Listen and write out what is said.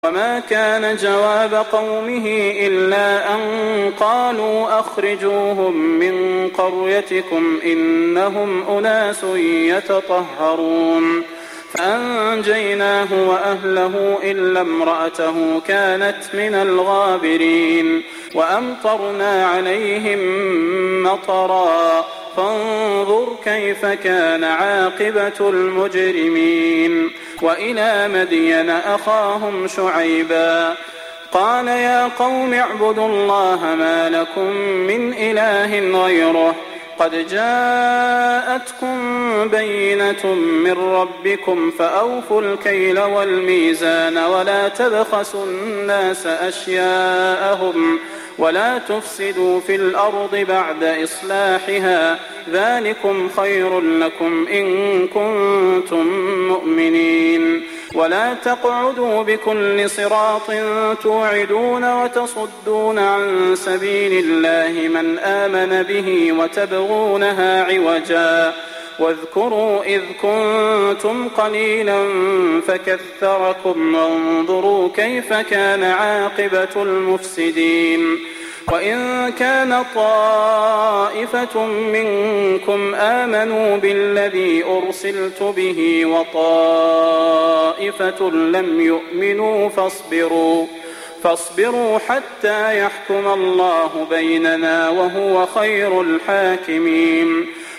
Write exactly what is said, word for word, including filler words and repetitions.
وما كان جواب قومه إلا أن قالوا أخرجوهم من قريتكم إنهم أناس يتطهرون فأنجيناه وأهله إلا امرأته كانت من الغابرين وأمطرنا عليهم مطرا فانظر كيف كان عاقبة المجرمين. وإلى مدين أخاهم شعيبا قال يا قوم اعبدوا الله ما لكم من إله غيره قد جاءتكم بينة من ربكم فأوفوا الكيل والميزان ولا تبخسوا الناس أشياءهم ولا تفسدوا في الأرض بعد إصلاحها ذلكم خير لكم إن كنتم مؤمنين. ولا تقعدوا بكل صراط توعدون وتصدون عن سبيل الله من آمن به وتبغونها عوجا واذكروا إذ كنتم قليلا فكثركم وانظروا كيف كان عاقبة المفسدين. وإن كان طائفة منكم آمنوا بالذي أرسلت به وطائفة لم يؤمنوا فاصبروا فاصبروا حتى يحكم الله بيننا وهو خير الحاكمين.